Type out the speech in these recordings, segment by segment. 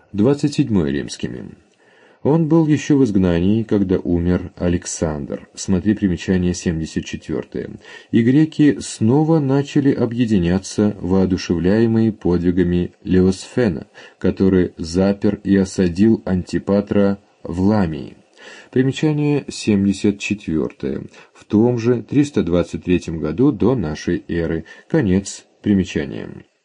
27 римскими. Он был еще в изгнании, когда умер Александр. Смотри примечание 74. И греки снова начали объединяться, воодушевляемые подвигами Леосфена, который запер и осадил Антипатра в Ламии. Примечание 74. В том же 323 году до нашей эры. Конец примечания.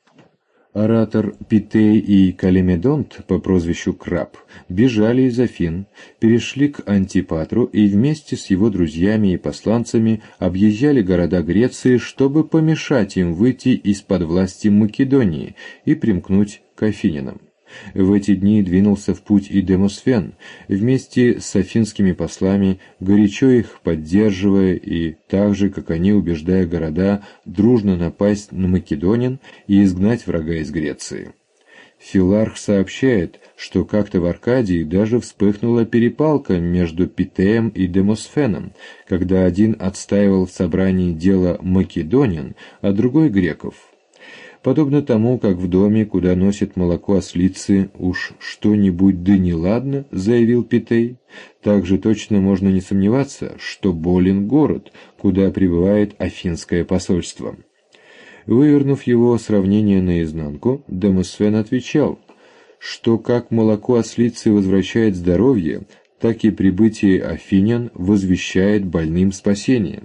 Оратор Питей и Калимедонт по прозвищу Краб бежали из Афин, перешли к Антипатру и вместе с его друзьями и посланцами объезжали города Греции, чтобы помешать им выйти из-под власти Македонии и примкнуть к афинянам. В эти дни двинулся в путь и Демосфен, вместе с афинскими послами, горячо их поддерживая и так же, как они, убеждая города дружно напасть на македонян и изгнать врага из Греции. Филарх сообщает, что как-то в Аркадии даже вспыхнула перепалка между Питеем и Демосфеном, когда один отстаивал в собрании дело македонян, а другой греков. Подобно тому, как в доме, куда носит молоко ослицы, уж что-нибудь да неладно, заявил Питей, так же точно можно не сомневаться, что болен город, куда прибывает афинское посольство. Вывернув его сравнение наизнанку, Демосфен отвечал, что как молоко ослицы возвращает здоровье, так и прибытие афинян возвещает больным спасение.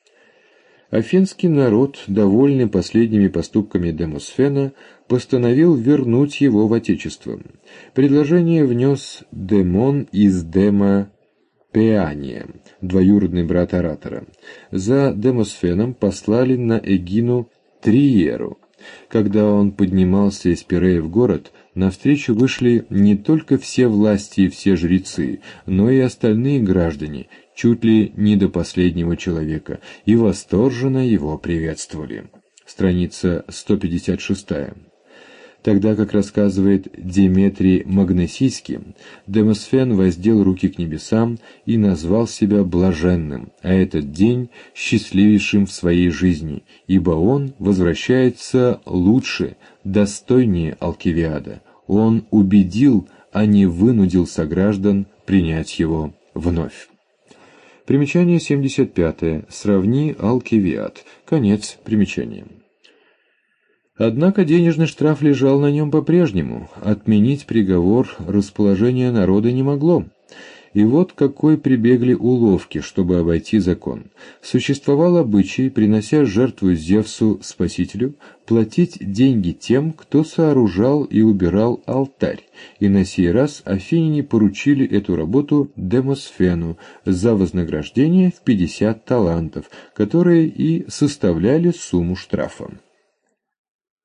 Афинский народ, довольный последними поступками Демосфена, постановил вернуть его в отечество. Предложение внес Демон из Дема Пеания, двоюродный брат оратора. За Демосфеном послали на Эгину Триеру. Когда он поднимался из Пирея в город, навстречу вышли не только все власти и все жрецы, но и остальные граждане, чуть ли не до последнего человека, и восторженно его приветствовали. Страница 156. Тогда, как рассказывает Деметрий Магнесийский, Демосфен воздел руки к небесам и назвал себя блаженным, а этот день счастливейшим в своей жизни, ибо он возвращается лучше, достойнее Алкивиада. Он убедил, а не вынудил сограждан принять его вновь. Примечание 75. Сравни Алкивиад. Конец примечания. Однако денежный штраф лежал на нем по-прежнему. Отменить приговор расположение народа не могло. И вот какой прибегли уловки, чтобы обойти закон. Существовал обычай, принося жертву Зевсу Спасителю, платить деньги тем, кто сооружал и убирал алтарь, и на сей раз афиняне поручили эту работу Демосфену за вознаграждение в 50 талантов, которые и составляли сумму штрафа.